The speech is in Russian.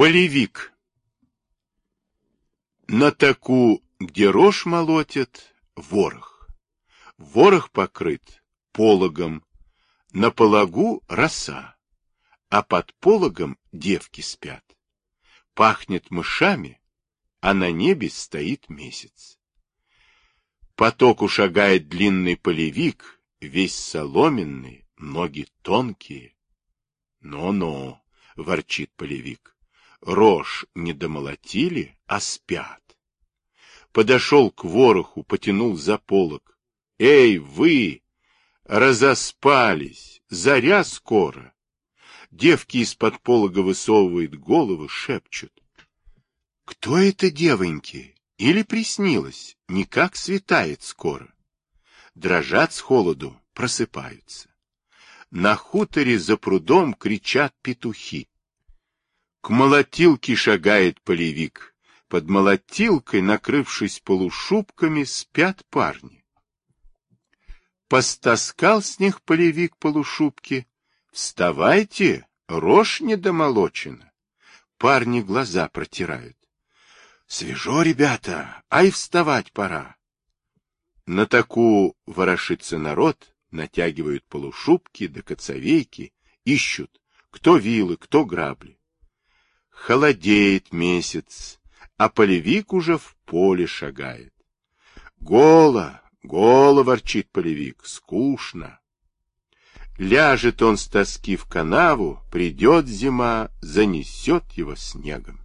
Полевик. На таку, где рожь молотят, ворох. Ворох покрыт пологом, на пологу роса, а под пологом девки спят. Пахнет мышами, а на небе стоит месяц. По току шагает длинный полевик, весь соломенный, ноги тонкие. «Но-но», — ворчит полевик, — «рожь не домолотили, а спят». Подошел к вороху, потянул за полог. «Эй, вы! Разоспались! Заря скоро!» Девки из-под полога высовывают головы, шепчут. «Кто это, девоньки? Или приснилось? Никак светает скоро». Дрожат с холоду, просыпаются. На хуторе за прудом кричат петухи. К молотилке шагает полевик. Под молотилкой, накрывшись полушубками, спят парни. Постаскал с них полевик полушубки. «Вставайте, рожь недомолочена». Парни глаза протирают. «Свежо, ребята, ай вставать пора». На таку ворошится народ, натягивают полушубки да коцовейки, ищут, кто вилы, кто грабли. Холодеет месяц, а полевик уже в поле шагает. «Голо, голо!» — ворчит полевик, — «скучно». Ляжет он с тоски в канаву, придет зима, занесет его снегом.